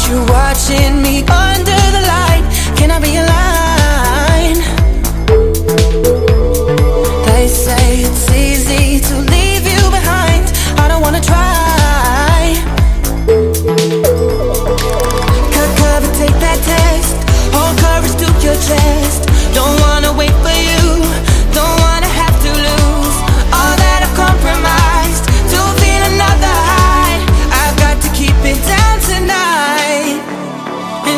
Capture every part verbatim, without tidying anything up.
you watching me under the light? Can I be a line? They say it's easy to leave you behind. I don't wanna try. Cut cover, take that test. Hold courage to your chest. Don't wanna wait for you. Don't wanna have to lose all that I've compromised to feel another high. I've got to keep it down tonight. And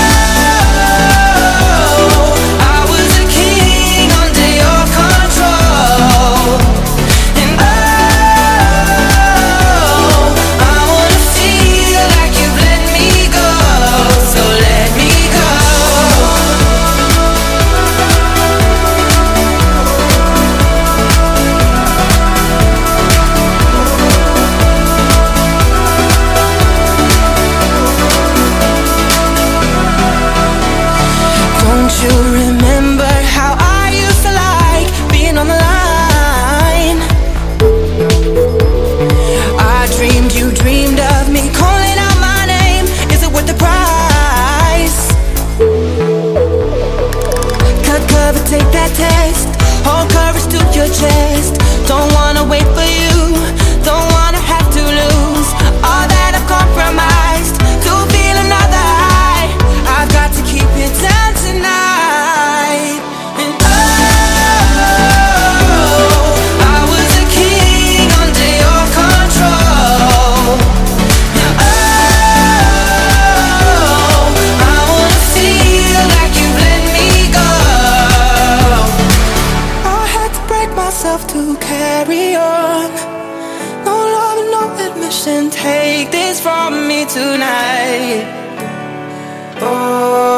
oh, I was a king under your control. And oh, I wanna feel like you've let me go. So let me go. Don't you remember how I used to like being on the line? I dreamed you dreamed of me calling out my name. Is it worth the price? Cut cover, take that test. Hold courage to your chest. Don't wanna wait for you. Don't wanna have to lose all that I've compromised to feel another high. I've got to keep it down tonight. And oh, I was a king under your control. And oh, I wanna feel like you've let me go. I had to break myself to carry on. No love and no admission. Take this from me tonight. Oh.